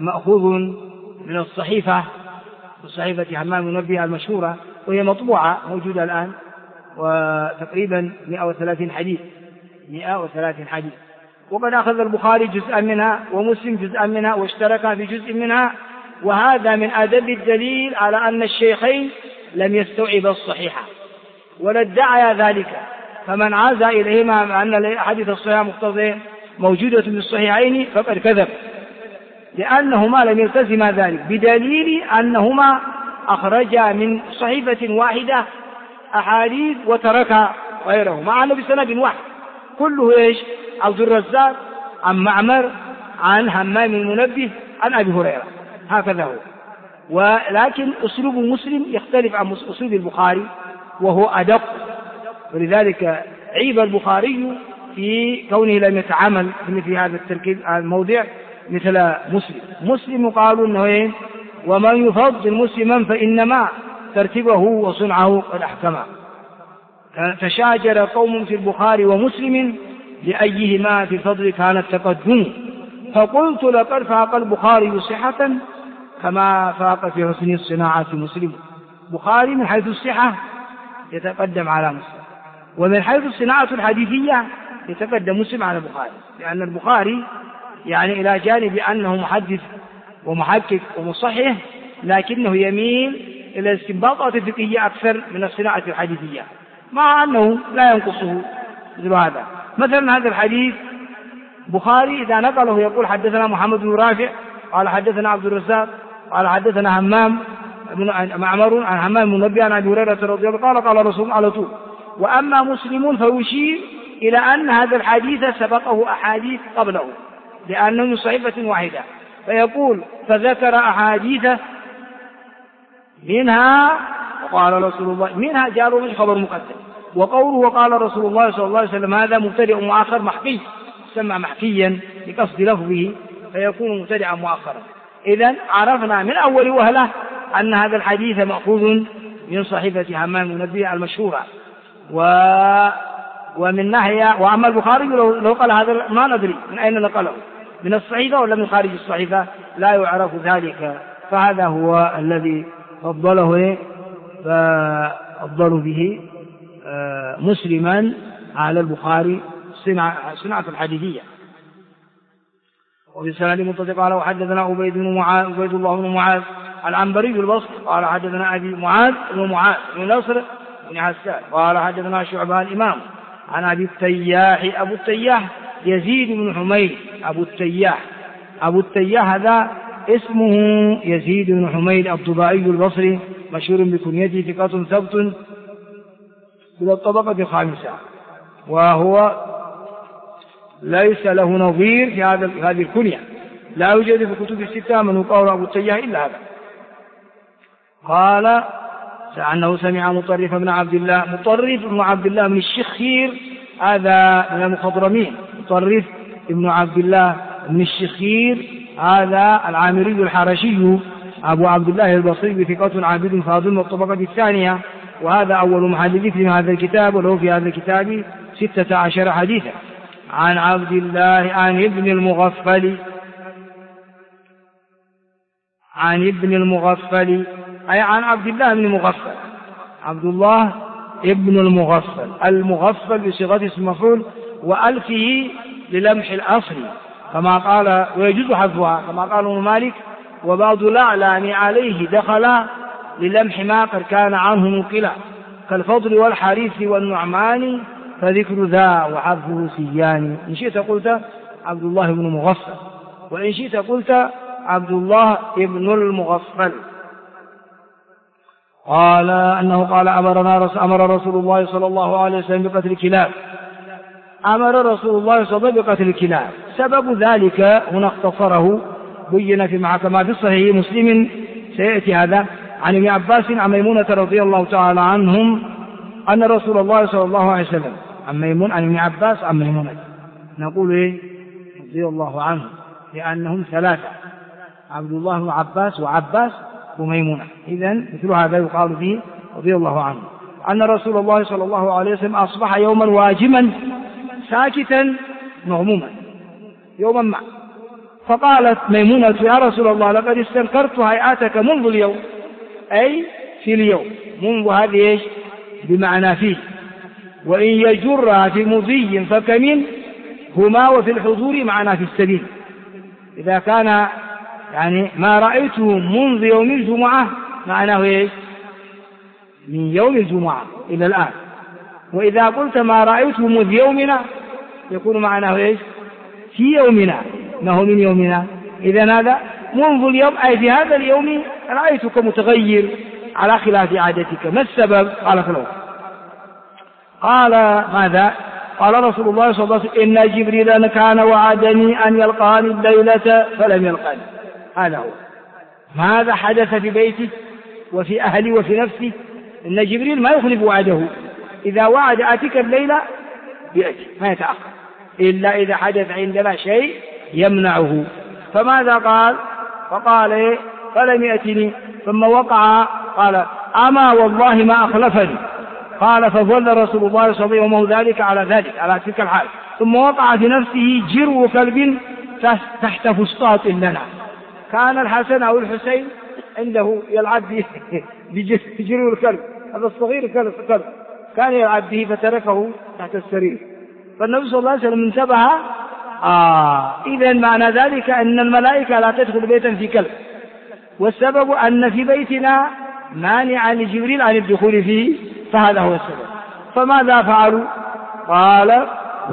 مأخوذ من الصحيفة همام المنبه المشهورة، وهي مطبوعة موجودة الآن، وتقريبا 130 حديث. وقد أخذ البخاري جزءا منها ومسلم جزءا منها واشتركا في جزء منها، وهذا من أدل الدليل على أن الشيخين لم يستوعبا الصحيحة ولا ادعيا ذلك، فمن عاز إليهما أن الأحاديث الصحيحة مقتضية موجودة في الصحيحين فقد كذب، لأنهما لم يلتزما ذلك، بدليل أنهما أخرجا من صحيفة واحدة أحاديث وتركا غيره، مع أنه بسند واحد كله إيش؟ عبد الرزاق عن معمر عن همام المنبه عن أبي هريرة، هكذا هو. ولكن أسلوب مسلم يختلف عن أسلوب البخاري وهو أدق، ولذلك عيب البخاري في كونه لم يتعامل في هذا التركيب الموضع مثل مسلم قالوا أنه ومن يفضل مسلما فإنما ترتيبه وصنعه قد أحكما. تشاجر قوم في البخاري ومسلم لأيهما في الفضل كان التقدم، فقلت لقد فاق البخاري صحة كما فاق في حسن الصناعة مسلم. بخاري من حيث الصحة يتقدم على مسلم، ومن حيث الصناعة الحديثية يتقدم مسلم على البخاري، لأن البخاري يعني إلى جانب أنه محدث ومحقق ومصحح، لكنه يميل إلى الاستنباطات الفقهية أكثر من الصناعة الحديثية، مع أنه لا ينقصه مثل هذا. مثلا هذا الحديث بخاري إذا نقله يقول حدثنا محمد بن رافع قال حدثنا عبد الرزاق قال حدثنا همام معمر عن همام المنبه عن أبي هريرة رضي الله عنه قال رسول الله على طول. وأما مسلم فيشير إلى أن هذا الحديث سبقه أحاديث قبله، لأنه من صحيفة واحدة، فيقول فذكر أحاديث منها وقال رسول الله، منها جاءوا من خبر مقدم، وقوله وقال رسول الله صلى الله عليه وسلم هذا مبتدئ مؤخر محكي، سمع محكيا بقصد لفظه فيكون مبتدئا مؤخرا. إذن عرفنا من أول وهلة أن هذا الحديث مأخوذ من صحيفة همام المنبه المشهورة. ومن ناحية وأما البخاري لو قال هذا ما ندري من أين نقله، من الصحيفة ولا من خارج الصحيفة، لا يعرف ذلك، فهذا هو الذي فضله به مسلما على البخاري صناعة الحديثية. وفي سند متصل قال وحدثنا عبيد الله بن معاذ العنبري البصري قال حدثنا أبي معاذ بن نصر بن حسان قال حدثنا شعبة الإمام عن أبي التياح. أبو التياح يزيد بن حميد. أبو التياح هذا اسمه يزيد بن حميد الضبائي البصري، مشهور بكنيته ثقة ثبت إلى الطبقة الخامسة، وهو ليس له نظير في هذه الكنية، لا يوجد في كتب الستة من يقال أبو التياح إلا هذا. قال أنه سمع مطرف بن عبد الله من الشخير، هذا من المخضرمين. مطرف ابن عبد الله من الشخير هذا العامري الحرشي أبو عبد الله البصري بثقة عابد فاضل والطبقة الثانية، وهذا أول محدث في هذا الكتاب، وله في هذا الكتاب 16 حديثا. عن عبد الله عن ابن المغفل أي عن عبد الله بن مغفل. عبد الله ابن المغفل بصيغة اسم مفعول، وألفه للمح الأصل كما قال، ويجوز حذفها كما قال ابن مالك، وبعض الأعلام عليه دخل للمح ما قد كان عنه نقلا كالفضل والحريث والنعمان، فذكر ذا وحذفه سيان. إن شئت قلت عبد الله بن مغفل، وإن شئت قلت عبد الله ابن المغفل. قال أنه قال أمر رسول الله صلى الله عليه وسلم بقتل الكلاب. أمر رسول الله صلى الله عليه وسلم بقتل الكلاب. سبب ذلك هنا اختصره، بين في كما في صحيح مسلم سيأتي هذا، عن ابن عباس عن ميمونة رضي الله تعالى عنهم أن رسول الله صلى الله عليه وسلم عن ابن عباس عن ميمونة، نقول رضي الله عنه لأنهم ثلاثة، عبد الله بن عباس وعباس وميمونة، إذن مثل هذا يقال فيه رضي الله عنه أن رسول الله صلى الله عليه وسلم أصبح يوما واجما ساكتا مغموما، يوما ما فقالت ميمونة يا رسول الله لقد استنكرت هيئتك منذ اليوم، أي في اليوم، منذ هذه إيش بمعنى فيه، وإن يجرها في مضي فكمن هما وفي الحضور معنا في السبيل. إذا كان يعني ما رأيته منذ يوم الجمعة معناه إيش من يوم الجمعة إلى الآن، وإذا قلت ما رأيته منذ يومنا يكون معناه إيش في يومنا، ما هو من يومنا. إذا هذا منذ اليوم أي في هذا اليوم رأيتك متغير على خلاف عادتك، ما السبب؟ قال خلاص. قال ماذا؟ قال رسول الله صلى الله عليه وسلم إن جبريل كان وعدني أن يلقاني الليلة فلم يلقاني. هذا هو، ماذا حدث في بيتي وفي أهلي وفي نفسي؟ إن جبريل ما يخلف وعده، إذا وعد آتيك الليلة بيأتي ما يتأخر إلا إذا حدث عندنا شيء يمنعه. فماذا قال؟ فقال فلم يأتني، ثم وقع قال أما والله ما أخلفني. قال فظل رسول الله صلى الله عليه وسلم ذلك على ذلك على تلك الحال، ثم وقع في نفسه جرو كلب تحت فسطاط لنا. كان الحسن أو الحسين عنده يلعب بجرو الكلب، هذا الصغير كلب كان يلعب به فتركه تحت السرير، فالنبي صلى الله عليه وسلم انتبه. إذن معنى ذلك أن الملائكة لا تدخل بيتا في كلب، والسبب أن في بيتنا مانعا لجبريل عن الدخول فيه، فهذا هو السبب. فماذا فعلوا؟ قال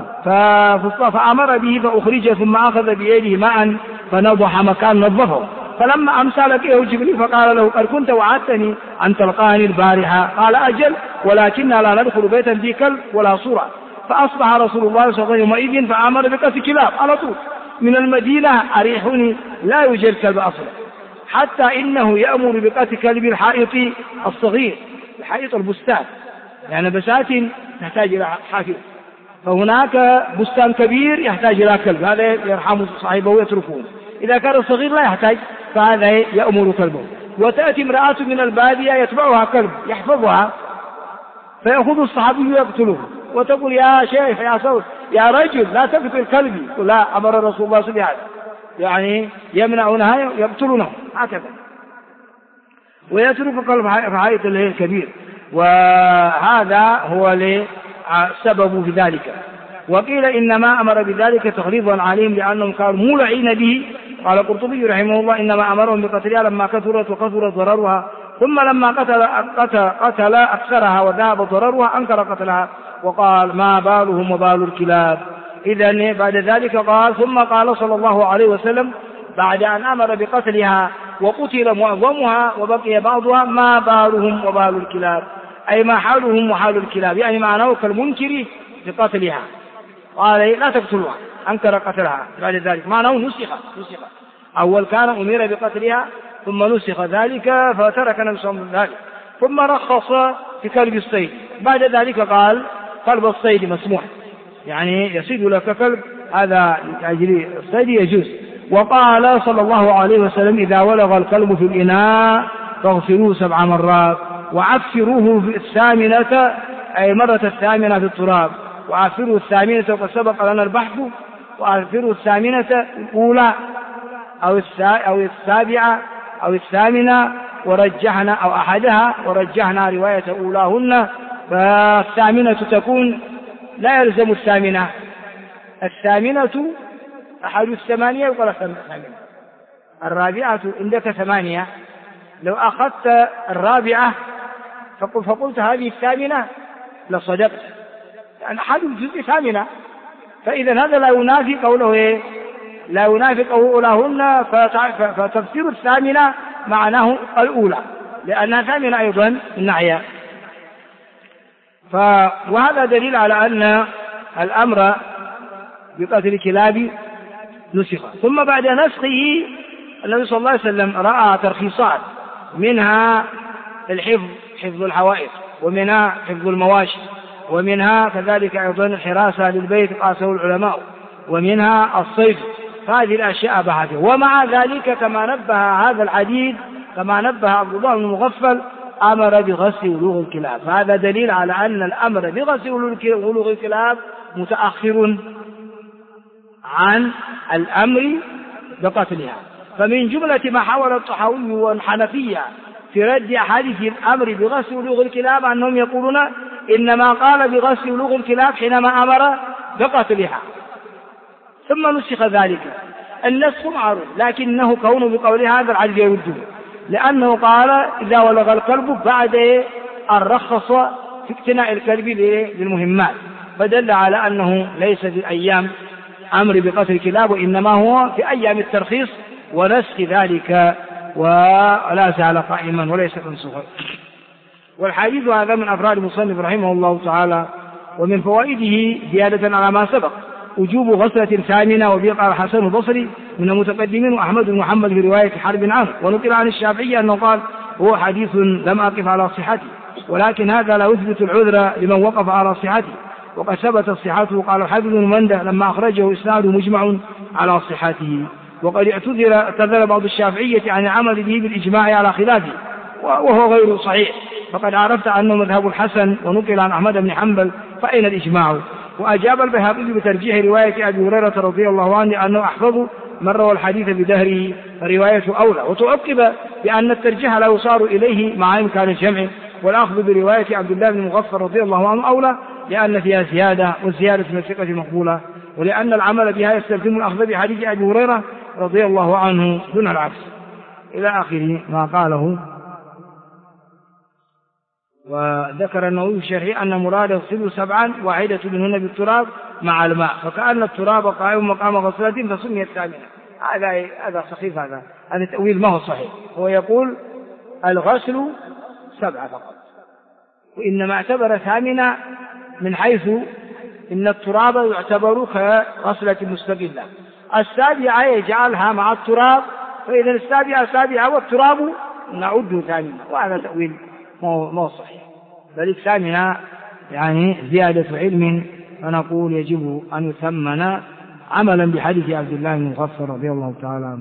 فأمر به فأخرج، ثم أخذ بيده ماء فنضح مكان نظفه، فلما أمسى لقيه جبريل فقال له قد كنت وعدتني أن تلقاني البارحة. قال أجل، ولكننا لا ندخل بيتا في كلب ولا صورة. فأصبح رسول الله صلى الله عليه وسلم يومئذ فأمر بقتل كلاب على طول من المدينة، أريحوني لا يوجد كلب أصلا، حتى إنه يأمر بقتل كلب الحائط الصغير، الحائط البستان، يعني بسات تحتاج إلى حافظ، فهناك بستان كبير يحتاج إلى كلب، هذا يرحم صاحبه ويتركون. إذا كان الصغير لا يحتاج فهذا يأمر كلبه. وتأتي امرأة من البادية يتبعها كلب يحفظها، فيأخذ الصحابي يقتله، وتقول يا شيخ يا صوت يا رجل لا تقتل كلبي، لا أمر رسول الله صلى الله عليه وسلم يعني يمنعونها يقتلونه هكذا، ويترك كلب حائط الكبير، وهذا هو السبب في ذلك. وقيل إنما أمر بذلك تخريفا عليهم لأنهم كانوا مولعين به. قال القرطبي رحمه الله إنما أمرهم بقتلها لما كثرت وكثرت ضررها، ثم لما قتل أكثرها وذهب ضررها أنكر قتلها وقال ما بالهم وبال الكلاب. إذن بعد ذلك قال ثم قال صلى الله عليه وسلم بعد أن أمر بقتلها وقتل معظمها وبقي بعضها ما بالهم وبال الكلاب، أي ما حالهم وحال الكلاب، يعني معناه كالمنكر بقتلها، قال لا تقتلوها أنكر قتلها. بعد ذلك معناه نسخ أول كان أمير بقتلها ثم نسخ ذلك فترك النبي صلى الله عليه وسلم ذلك، ثم رخص في كلب الصيد. بعد ذلك قال كلب الصيد مسموح، يعني يصيد لك كلب هذا أجل الصيد يجوز. وقال صلى الله عليه وسلم إذا ولغ الكلب في الإناء فاغسلوه 7 مرات وعفروه في الثامنة، أي مرة الثامنة في التراب، وعفروه الثامنة وقد سبق لنا البحث، وعفروه الثامنة الأولى أو السابعة أو الثامنة، ورجحنا أو أحدها ورجحنا رواية أولاهن، فالثامنة تكون لا يلزم الثامنة أحد 8 وقال 8، الرابعة عندك 8، لو أخذت الرابعة فقلت هذه 8 لصدقت، يعني أحد الجزء 8، فإذا هذا لا ينافي قوله لا ينافي قوله أولاهن، فتفسير 8 معناه الأولى لأنها 8 أيضا النعية. وهذا دليل على أن الأمر بقتل الكلاب نسخ. ثم بعد نسخه النبي صلى الله عليه وسلم رأى ترخيصات، منها حفظ الحوائط، ومنها حفظ المواشي، ومنها كذلك أيضا الحراسة للبيت قاسه العلماء، ومنها الصيد، هذه الأشياء بحثه. ومع ذلك كما نبه هذا الحديث كما نبه عبد الله بن مغفل أمر بغسل ولوغ الكلاب، فهذا دليل على أن الأمر بغسل ولوغ الكلاب متأخر عن الأمر بقتلها. فمن جملة ما حاول الطحاوي والحنفية في رد أحاديث الأمر بغسل ولوغ الكلاب أنهم يقولون إنما قال بغسل ولوغ الكلاب حينما أمر بقتلها، ثم نسخ ذلك. النسخ معروف، لكنه كونه بقول هذا العدل يرده، لأنه قال إذا ولغ الكلب بعد أن رخص في اقتناء الكلب للمهمات، فدل على أنه ليس في أيام أمر بقتل الكلاب، وإنما هو في أيام الترخيص ونسخ ذلك، ولا زال قائما وليس منسوخا. والحديث هذا من أفراد المصنف رحمه الله تعالى. ومن فوائده زيادة على ما سبق وجوب غسلة ثامنة، وبه قال الحسن البصري من المتقدمين وأحمد بن محمد في رواية حرب عنه. ونقل عن الشافعي أنه قال هو حديث لم أقف على صحته، ولكن هذا لا يثبت العذر لمن وقف على صحته، وقد ثبت صحته. قال الحافظ بن منده لما أخرجه إسناده مجمع على صحته. وقد اعتذر بعض الشافعية عن العمل به بالإجماع على خلافه، وهو غير صحيح، فقد عرفت أنه مذهب الحسن. ونقل عن أحمد بن حنبل فأين الإجماع؟ وأجاب البيهقي بترجيح رواية أبي هريرة رضي الله عنه أنه أحفظ من روى الحديث بدهره، فرواية أولى. وتعقب بأن الترجيح لا يصار إليه مع إمكان الجمع، والأخذ برواية عبد الله بن مغفر رضي الله عنه أولى، لأن فيها زيادة، والزيادة من الثقة مقبولة، ولأن العمل بها يستلزم الأخذ بحديث أبي هريرة رضي الله عنه دون العكس، إلى آخر ما قاله. وذكر النووي في شرحه أن مراد يغسل 7 واحدة منهن بالتراب مع الماء، فكأن التراب قائم مقام غسلة فسميت ثامنة. هذا سخيف، هذا تأويل ما هو صحيح. هو يقول الغسل 7 فقط، وإنما اعتبر ثامنة من حيث إن التراب يعتبر كغسلة مستقلة. 7 يجعلها مع التراب، فإذا 7 والتراب نعد ثامنة، وهذا تأويل ما هو صحيح. بل 8 يعني زيادة علم، فنقول يجب أن يثمن عملا بحديث عبد الله بن مغفر رضي الله تعالى عنه.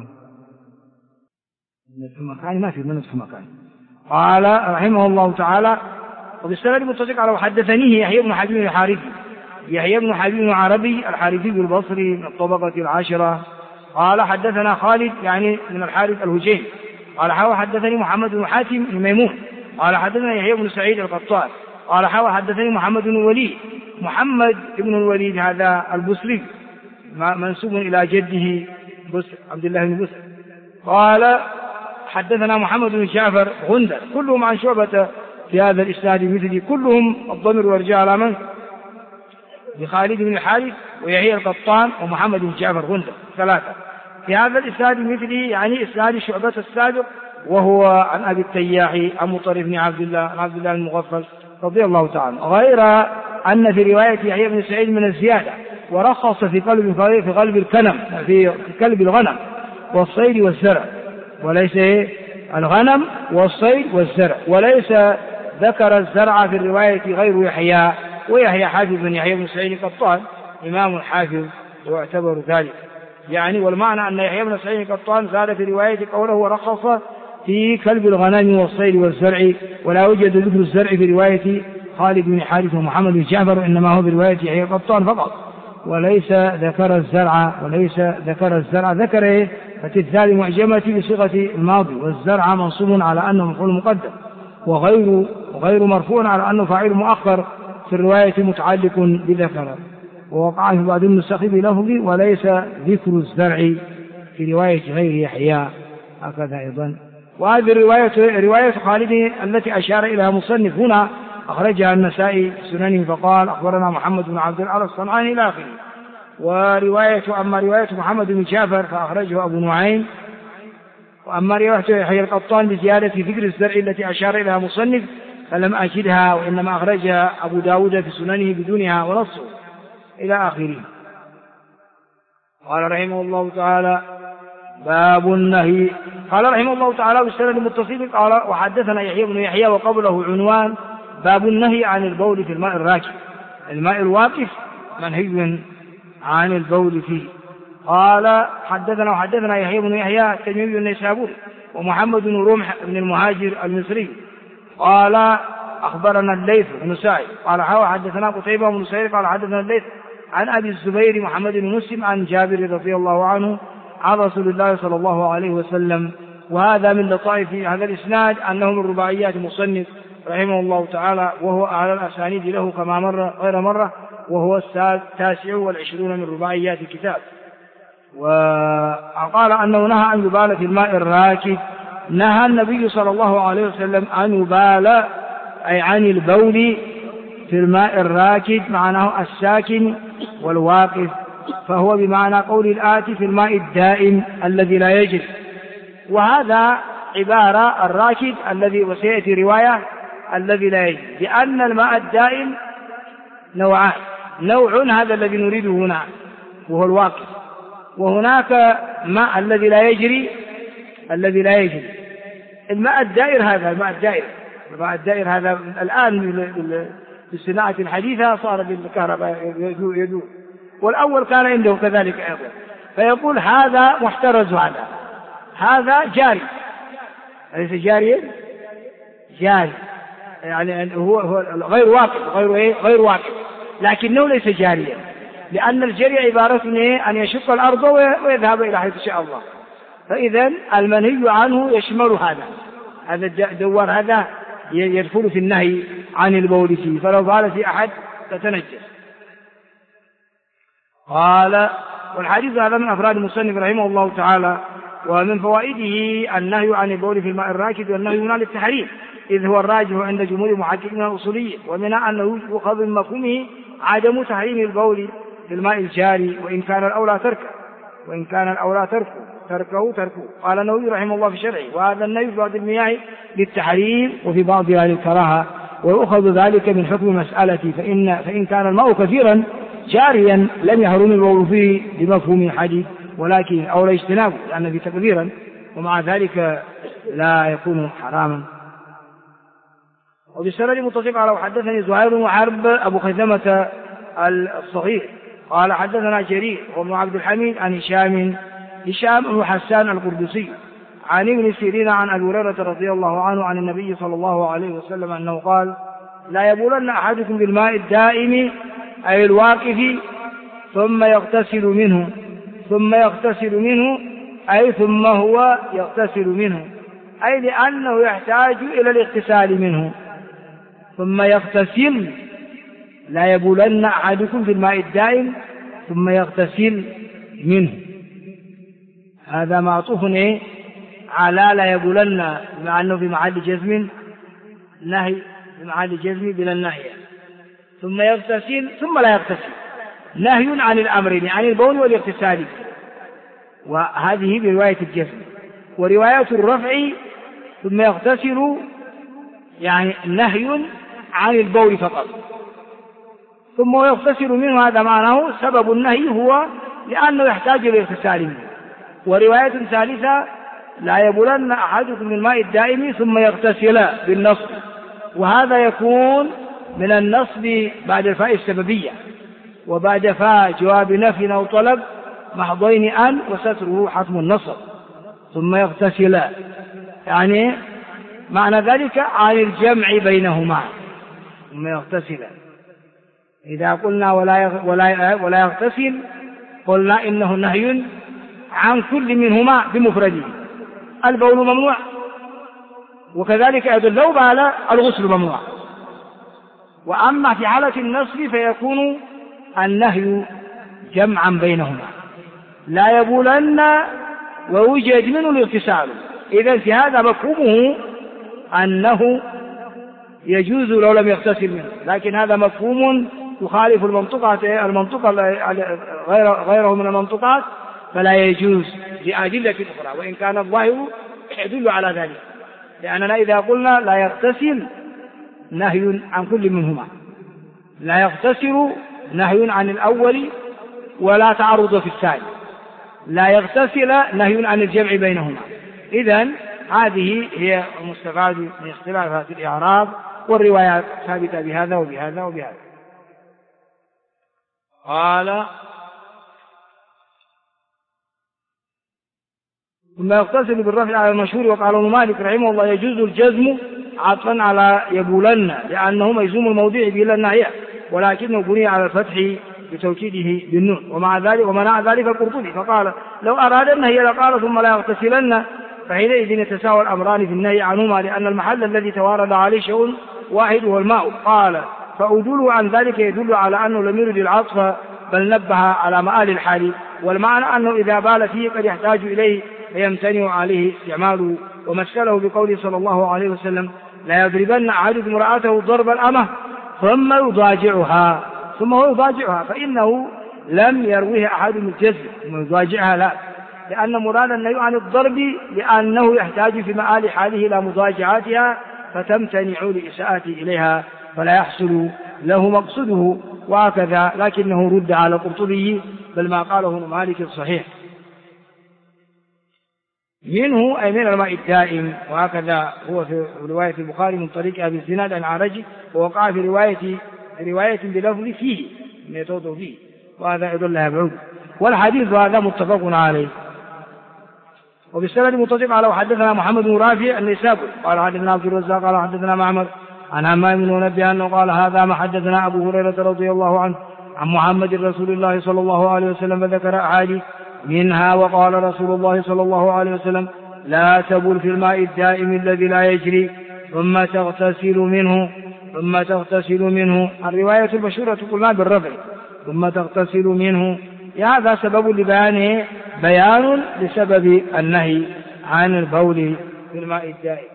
ما في من مكان. قال رحمه الله تعالى وبالسند المتصل على وحدثنيه يحيى بن حبيب الحارثي، يحيى بن حبيب العربي الحارثي البصري من الطبقة 10. قال حدثنا خالد يعني من الحارث الهجيم. قال حدثني محمد بن حاتم بن ميمون. قال حدثنا يحيى بن سعيد القطان. قال حدثني محمد بن الوليد. محمد بن الوليد هذا البصري منسوب إلى جده عبد الله بن بسر. قال حدثنا محمد بن جعفر غندر، كلهم عن شعبة في هذا الإسناد مثلي، كلهم الضمير والرجاء على من؟ بخالد بن الحارث ويحيى القطان ومحمد بن جعفر غندر، 3 في هذا الإسناد مثلي، يعني إسناد شعبة السابق، وهو عن أبي التياح عن مطرف بن عبد الله المغفل رضي الله تعالى. غير أن في رواية يحيى بن سعيد من الزيادة، ورخص في قلب الكنم في كلب الغنم والصيد والزرع، وليس الغنم والصيد والزرع، وليس ذكر الزرع في الرواية غير يحيى، ويحيى حافظ بن يحيى بن سعيد القطان إمام حافظ ويعتبر ذلك يعني. والمعنى أن يحيى بن سعيد القطان زاد في رواية قوله ورخص في كلب الغنم والصيد والزرع، ولا يوجد ذكر الزرع في رواية خالد بن حارث ومحمد بن جعفر، إنما هو برواية يحيى القطان فقط، وليس ذكر الزرع. ذكر فتثال معجمة بصيغة الماضي، والزرع منصوب على أنه مفعول مقدم، وغير مرفوع على أنه فاعل مؤخر في الرواية متعلق بذكر. ووقع في بعض النسخ بلفظ وليس ذكر الزرع في رواية غير يحيى، هكذا أيضا. وهذه رواية خالد التي أشار إليها مصنف هنا أخرجها النسائي في سننه فقال أخبرنا محمد بن عبد الأعلى الصنعاني إلى آخره. أما رواية محمد بن جعفر فأخرجه أبو نعيم. وأما رواية يحيى القطان بزيادة ذكر الزرع التي أشار إليها مصنف فلم أجدها، وإنما أخرجها أبو داود في سننه بدونها ونصه إلى آخره. قال رحمه الله تعالى باب النهي. قال رحمه الله تعالى بالسند المتصل قال وحدثنا يحيى بن يحيى وقبله عنوان باب النهي عن البول في الماء الراكد، الماء الواقف منهي عن البول فيه. قال حدثنا يحيى بن يحيى التميمي النيسابوري ومحمد بن رمح بن المهاجر المصري. قال أخبرنا الليث بن سعد قال حدثنا قتيبة بن سعيد قال حدثنا الليث عن أبي الزبير محمد بن مسلم عن جابر رضي الله عنه عن رسول الله صلى الله عليه وسلم. وهذا من لطائف هذا الإسناد أنه من رباعيات المصنف رحمه الله تعالى، وهو أعلى الأسانيد له كما مر غير مرة، وهو 29 من رباعيات الكتاب. وقال أنه نهى أن يبال في الماء الراكد. نهى النبي صلى الله عليه وسلم أن يبال أي عن البول في الماء الراكد، معناه الساكن والواقف، فهو بمعنى قول الآتي في الماء الدائم الذي لا يجري. وهذا عبارة الراكد الذي، وسيأتي رواية الذي لا يجري، لأن الماء الدائم نوعان: نوع هذا الذي نريده هنا وهو الواقف، وهناك ماء الذي لا يجري الماء الدائر هذا الماء الدائر هذا الآن بالصناعة الحديثة صار بالكهرباء يدور، والأول كان عنده كذلك أيضا. فيقول هذا محترز، هذا جاري، أليس جاريا؟ جاري يعني هو غير واقف، لكنه ليس جاريا، لأن الجري عبارة أن يشق الأرض ويذهب إلى حيث شاء الله. فإذا المنهي عنه يشمل هذا الدوار، هذا يدخل في النهي عن البول فيه، فلو بال في أحد تتنجس. قال: والحديث هذا من أفراد المصنف رحمه الله تعالى. ومن فوائده النهي عن البول في الماء الراكد، والنهي هنا للتحريم، إذ هو الراجح عند جمهور المحققين الأصوليين، ومنها أنه يؤخذ من مفهومه عدم تحريم البول في الماء الجاري، وإن كان الأولى تركه. قال النووي رحمه الله في شرعه: وهذا النهي في بعض المياه للتحريم وفي بعضها للكراهة، ويؤخذ ذلك من حكم مسألة، فإن كان الماء كثيرا جاريا لم يحرم البول فيه بمفهوم حديث، ولكن أولى اجتنابه لأن فيه تكبيرا، ومع ذلك لا يكون حراما. وبالسند متصل على: وحدثني زهير بن حرب أبو خزيمة الصغير قال حدثنا جرير وابن عبد الحميد عن هشام بن حسان القردسي عن ابن سيرين عن أبي هريرة رضي الله عنه عن النبي صلى الله عليه وسلم أنه قال: لا يبولن أحدكم بالماء الدائم أي الواقف ثم يغتسل منه أي ثم هو يغتسل منه، أي لأنه يحتاج إلى الاغتسال منه. ثم يغتسل، لا يبولن أحدكم في الماء الدائم ثم يغتسل منه، هذا معطوف على لا يبولن، مع أنه في محل جزم نهي، في محل جزم بلا النهي. ثم يغتسل ثم لا يغتسل، نهي عن الأمرين، عن البول والاغتسال، وهذه برواية الجزم. ورواية الرفع ثم يغتسل يعني نهي عن البول فقط، ثم يغتسل منه هذا معناه سبب النهي هو لأنه يحتاج إلى اغتسال منه. ورواية ثالثة: لا يبولن أحدكم من الماء الدائم ثم يغتسل بالنصب، وهذا يكون من النصب بعد الفاء السببية، وبعد فاء جواب نفي أو طلب محضين أن وستره حتم النصب. ثم يغتسل يعني معنى ذلك عن الجمع بينهما. ثم يغتسل، إذا قلنا ولا يغتسل قلنا إنه نهي عن كل منهما بمفرده، البول ممنوع، وكذلك أيضا لو بال الغسل ممنوع. وأما في حالة النصب فيكون النهي جمعا بينهما، لا يبولن ووجد منه الاغتسال. إذن في هذا مفهومه أنه يجوز لو لم يغتسل منه، لكن هذا مفهوم يخالف المنطقة غيره من المنطقات، فلا يجوز لأدلة أخرى، وإن كان الظاهر يدل على ذلك، لأننا إذا قلنا لا يغتسل نهي عن كل منهما، لا يغتسل نهي عن الأول ولا تعرض في الثاني، لا يغتسل نهي عن الجمع بينهما. إذن هذه هي المستفاد من اختلافات الإعراب، والروايات ثابتة بهذا وبهذا وبهذا. قال: ثم يغتسل بالرفع على المشهور. وقال ابن مالك رحمه الله: يجوز الجزم عطفا على يبولن، لأنه مجزوم الموضع بلا النهي، ولكنه بني على الفتح بتوكيده بالنون، ومنع ذلك القرطبي فقال لو أراد النهي لقال ثم لا يغتسلن، فحينئذ يتساوى الأمران في النهي عنهما، لأن المحل الذي توارد عليه شيء واحد هو الماء. قال فأدله عن ذلك يدل على أنه لم يرد العطف بل نبه على مآل الحال، والمعنى أنه إذا بال فيه قد يحتاج إليه فيمتنع عليه استعماله. ومثله بقوله صلى الله عليه وسلم لا يضربن أحدكم امرأته ضرب الأمة ثم يضاجعها فإنه لم يروه أحد من الجزم ثم يضاجعها، لا، لأن مراد النهي عن الضرب لأنه يحتاج في مآل حاله إلى مضاجعاتها فتمتنع لإساءته إليها فلا يحصل له مقصده، وهكذا. لكنه رد على القرطبي بل ما قاله ابن مالك الصحيح منه أي من الماء الدائم، وهكذا هو في رواية البخاري من طريق أبي الزناد عن عرج، ووقع في رواية بلفظ فيه من يتوضأ فيه، وهذا أيضا لها بعود. والحديث هذا متفق عليه. وبالسند متفق على وحدثنا محمد بن رافع النسابوري قال حدثنا عبد الرزاق قال حدثنا معمر عن همام بن منبه أنه قال هذا ما حدثنا أبو هريرة رضي الله عنه عن محمد رسول الله صلى الله عليه وسلم، فذكر أحاديث منها وقال رسول الله صلى الله عليه وسلم لا تبل في الماء الدائم الذي لا يجري ثم تغتسل منه. الرواية المشهورة قلنا بالرفع ثم تغتسل منه، هذا سبب لبيانه بيان لسبب النهي عن البول في الماء الدائم.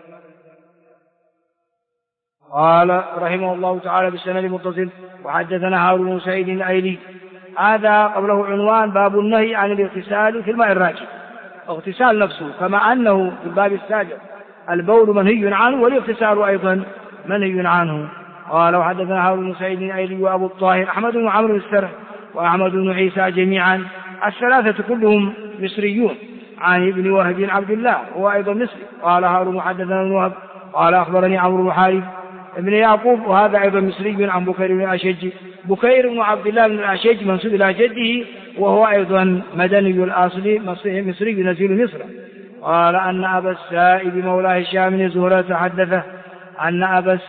قال رحمه الله تعالى بالسند المتصل وحدثنا هارون بن سعيد الأيلي. هذا قبله عنوان باب النهي عن الاغتسال في الماء الراكد، اغتسال نفسه، كما أنه في الباب السابق البول منهي عنه والاغتسال أيضا منهي عنه. قال وحدثنا هارون بن سعيد الأيلي وأبو الطاهر أحمد بن عمرو السرح وأحمد بن عيسى جميعا الثلاثة كلهم مصريون عن ابن وهب بن عبد الله هو أيضا مصري. قال هارون حدثنا ابن وهب قال أخبرني عمرو بن حارث ابن يعقوب وهذا أيضا مصري عن بكير بن الأشج، بكير بن عبد الله بن الأشج منسوب إلى جده وهو أيضا مدني الأصل مصري نزيل مصر. قال أن أبا السائب مولى هشام بن زهرة حدثه أن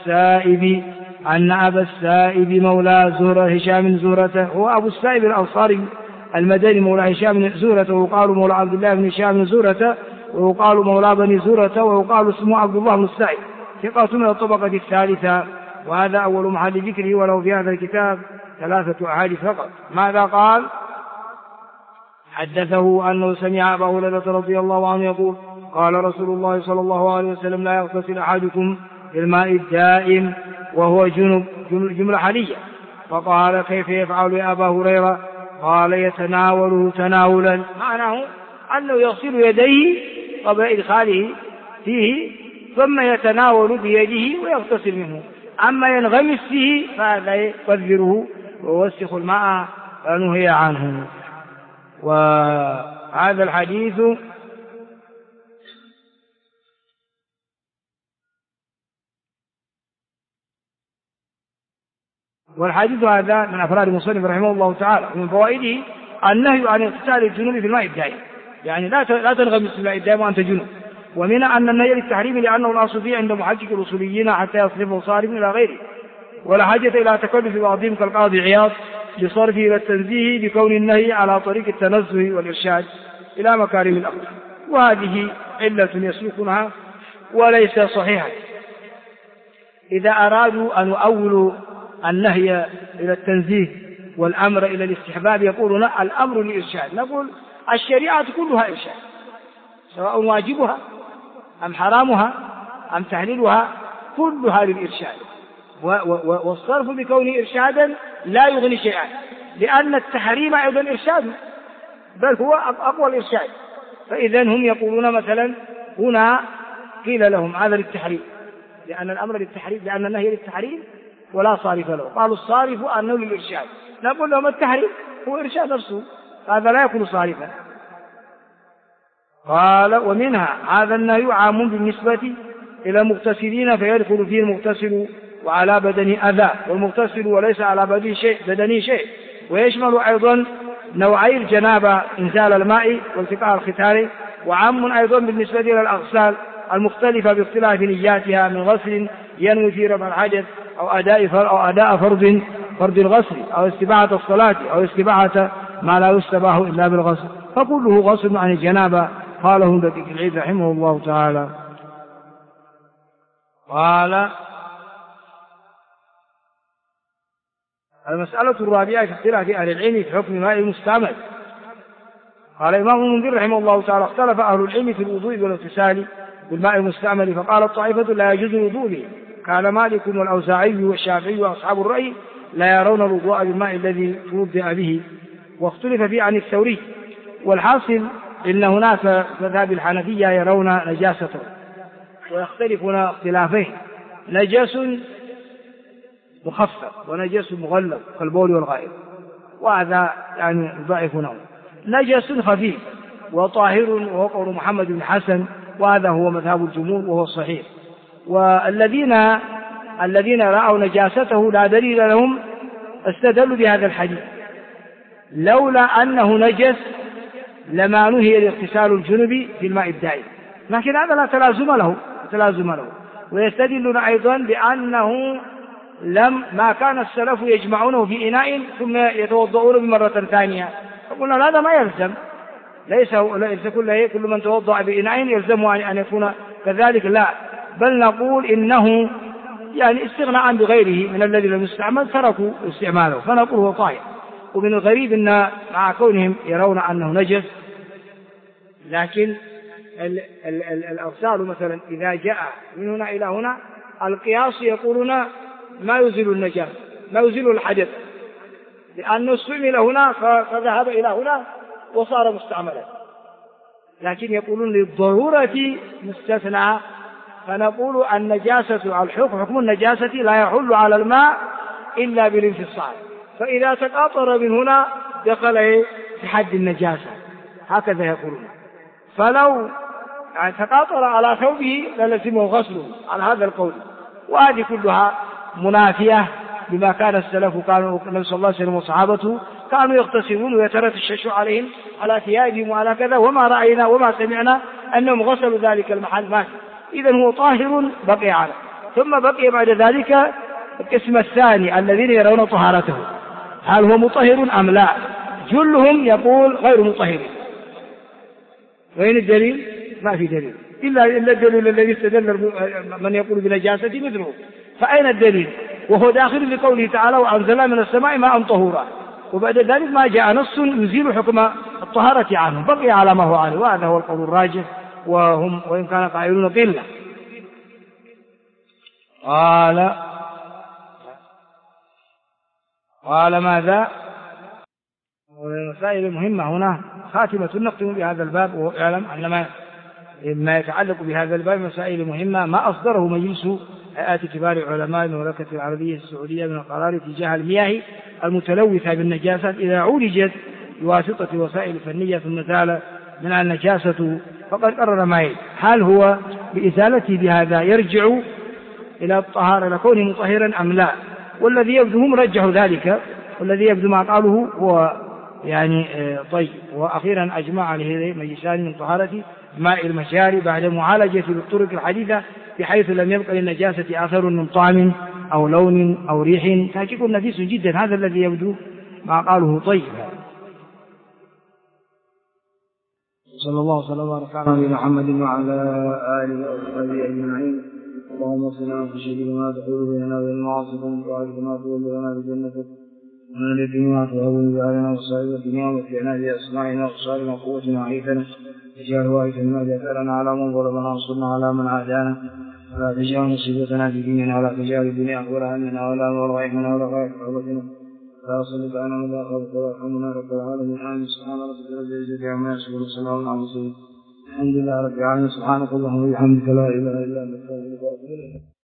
أبا السائب مولى هشام بن زهرة هو أبو السائب الأنصاري المدني مولى هشام بن زهرة، ويقال مولى عبد الله بن هشام بن زهرة، ويقال مولى بني زهرة، ويقال اسمه عبد الله بن السائب، ثقة من الطبقة الثالثة. وهذا أول محل ذكره، وله في هذا الكتاب 3 أحاديث فقط. ماذا قال؟ حدثه أنه سمع أبا هريرة رضي الله عنه يقول قال رسول الله صلى الله عليه وسلم لا يغتسل أحدكم في الماء الدائم وهو جنب، جملة حالية. فقال كيف يفعل يا أبا هريرة؟ قال يتناوله تناولا، معناه أنه يغسل يديه قبل إدخاله فيه ثم يتناول بيده ويغتسل منه، أما ينغمس فيه فهذا يقذره ويوسخ الماء فنهي عنه. وهذا الحديث هذا من أفراد المصنف رحمه الله تعالى. ومن فوائده النهي عن اغتسال الجنوب في الماء الدائم، يعني لا تنغمس في الماء الدائم وأنت جنوب. ومن أن النهي للتحريم لأنه الأصل فيه عند محقق الأصوليين حتى يصرفه صارف إلى غيره، ولا حاجة إلى تكلف بعضهم كالقاضي عياض بصرفه إلى التنزيه بكون النهي على طريق التنزه والإرشاد إلى مكارم الأخلاق، وهذه علة يسلكونها وليس صحيحا. إذا أرادوا أن يؤولوا النهي إلى التنزيه والأمر إلى الاستحباب يقولون الأمر للإرشاد، نقول الشريعة كلها إرشاد، سواء واجبها أم حرامها أم تحليلها كلها للإرشاد، والصرف بكونه إرشادا لا يغني شيئا، لأن التحريم أيضا إرشاد بل هو أقوى الإرشاد. فإذا هم يقولون مثلا هنا قيل لهم هذا للتحريم لأن الأمر للتحريم، لأن النهي للتحريم ولا صارف له، قالوا الصارف أنه للإرشاد، نقول لهم التحريم هو إرشاد نفسه، هذا لا يكون صارفا. قال ومنها هذا النهي عام بالنسبة إلى المغتسلين فيدخل فيه المغتسل وعلى بدنه أذى، والمغتسل وليس على بدنه شيء، ويشمل أيضا نوعي الجنابة إنزال الماء والتقاء الختان، وعام أيضا بالنسبة إلى الأغسال المختلفة باختلاف نياتها من غسل ينوي في رفع الحدث أو أداء فرض فرض الغسل أو استباحة الصلاة أو استباحة ما لا يستباح إلا بالغسل، فكله غسل عن الجنابة. قاله دقيق العيد رحمه الله تعالى. قال المسألة الرابعة في اختلاف أهل العلم في حكم ماء المستعمل. قال الإمام المنذر رحمه الله تعالى اختلف أهل العلم في الوضوء والاغتسال بالماء المستعمل، فقال طائفة لا يجوز الوضوء به، كان مالك والأوزاعي والشافعي وأصحاب الرأي لا يرون الوضوء بالماء الذي توضأ به، واختلف فيه عن الثوري. والحاصل إن هناك مذهب الحنفية يرون نجاسته، ويختلفون اختلافين: نجس مخفف ونجس مغلظ كالبول والغائط، وهذا يعني ضعيفونه. نجس خفيف وطاهر وهو قول محمد بن حسن، وهذا هو مذهب الجمهور وهو الصحيح. والذين رأوا نجاسته لا دليل لهم استدلوا بهذا الحديث: لولا أنه نجس لما نهي الاغتسال الجنبي في الماء الدائم، لكن هذا لا تلازم له. ويستدلون أيضا بأنه ما كان السلف يجمعونه في إناء ثم يتوضؤون بمرة ثانية، فقلنا هذا ما يلزم، ليس كل من توضأ بإناء يلزمه أن يكون كذلك، لا، بل نقول إنه يعني استغناء بغيره من الذي لم يستعمل تركوا استعماله، فنقول هو طاهر. ومن الغريب أن مع كونهم يرون أنه نجس، لكن الأغسال مثلا إذا جاء من هنا إلى هنا القياس يقولون ما يزيل النجاسة، ما يزيل الحدث، لأنه استعمل هنا فذهب إلى هنا وصار مستعملا، لكن يقولون للضرورة مستثنى، فنقول النجاسة حكم النجاسة لا يحل على الماء إلا بالانفصال، فإذا تقاطر من هنا دخل في حد النجاسة، هكذا يقولون. فلو تقاطر على ثوبه للزمه غسله على هذا القول. وهذه كلها منافية بما كان السلف، كانوا النبي صلى الله عليه وسلم وصحابته كانوا يغتسلون ويترشش عليهم على ثيابهم وعلى كذا، وما رأينا وما سمعنا أنهم غسلوا ذلك المحل مات. إذن هو طاهر بقي على، ثم بقي بعد ذلك القسم الثاني الذين يرون طهارته، هل هو مطهر أم لا؟ جلهم يقول غير مطهر. وين الدليل؟ ما في دليل إلا الدليل الذي استدل من يقول بنجاسة مثله. فأين الدليل؟ وهو داخل لقوله تعالى: وأنزلنا من السماء ماء طهورا، وبعد ذلك ما جاء نص يزيل حكم الطهارة عنه، بقي على ما هو عليه، وهذا هو القول الراجح، وإن كان قائلون قلة. قال ماذا؟ والمسائل المهمة هنا خاتمة نختم بهذا الباب، ويعلم أن ما يتعلق بهذا الباب مسائل مهمة ما أصدره مجلس هيئات كبار علماء المملكة العربية السعودية من القرار تجاه المياه المتلوثة بالنجاسات إذا عولجت بواسطة وسائل فنية ثم زال منها النجاسة، فقد قرر ما يلي: هل هو بإزالته بهذا يرجع إلى الطهارة لكونه مطهرا أم لا؟ والذي يبدو هم رجحوا ذلك، والذي يبدو ما قاله هو يعني طيب. وأخيرا أجمع عليه مجلسان من طهارة ماء المجاري بعد معالجة بالطرق الحديثة بحيث لم يبقى للنجاسة أثر من طعم أو لون أو ريح، تحقيق نفيس جدا. هذا الذي يبدو ما قاله طيب. صلى الله وسلم وبارك على نبينا محمد وعلى آله وصحبه أجمعين. اللهم صل على سيدنا ما تحول بيننا وبين معاصيكم وعلى ما تولنا بجنتك ومن الدنيا تهون بأهلنا وصائب الدنيا ومتعنا بأسماعنا وأبصارنا وقوتنا وعيثنا، اجعل وارثا منا جعلنا على من ظلمنا وانصرنا على من عادانا، ولا تجعل مصيبتنا في ديننا ولا تجعل الدنيا أكبر همنا ولا مبلغ علمنا ولا غاية رغبتنا، لا صلب عنا ولا خوف وارحمنا رب العالمين. آمين. سبحان ربك رب العزة عما يصفون وسلام على المرسلين الحمد لله رب العالمين. سبحانك اللهم وبحمدك لا إله إلا أنت.